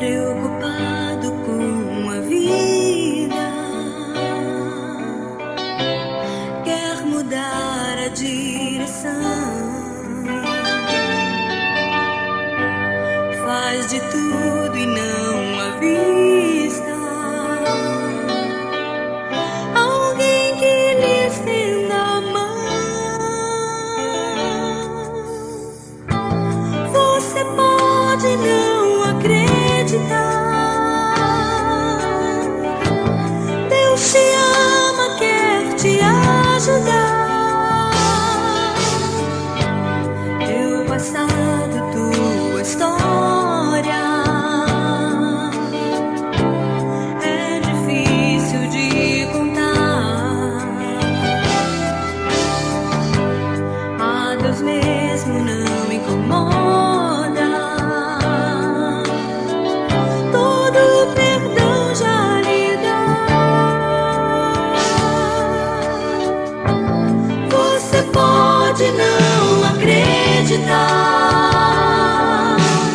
preocupado com a vida, quer mudar a direção, faz de tudo e não avista alguém que lhe estenda a mão. Você pode não acreditar, Deus te ama, quer te ajudar. Teu passado, tua história é difícil de contar. A Deus mesmo não incomoda. Pode não acreditar,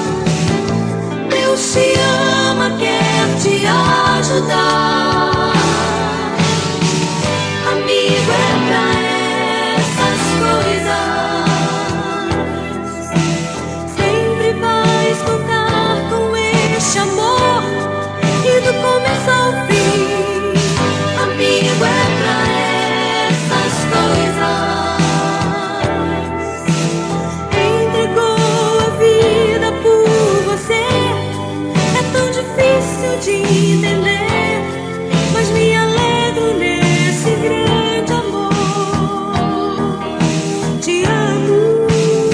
Deus te ama, quer te ajudar. Amigo é pra essas coisas, sempre vais contar com este amor e do começo ao fim. Amigo é pra essas coisas, de entender, mas me alegro nesse grande amor. Te amo.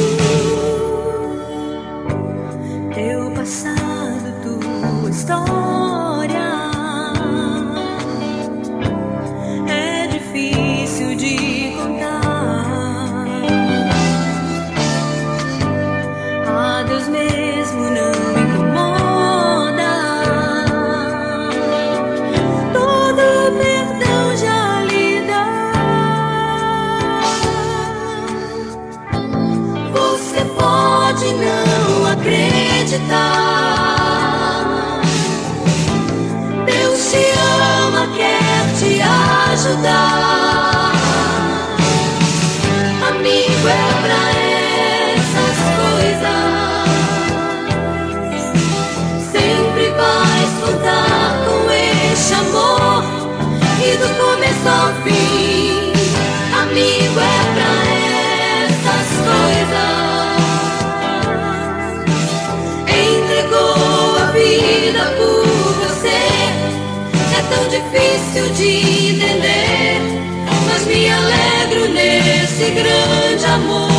Teu passado, tua história é difícil de contar. A Deus mesmo não incomoda. Pode não acreditar, Deus te ama, quer te ajudar. Amigo é pra essas coisas, sempre vais contar com este amor e do começo ao fim. Amigo é pra essas coisas, por você. É tão difícil de entender, mas me alegro nesse grande amor.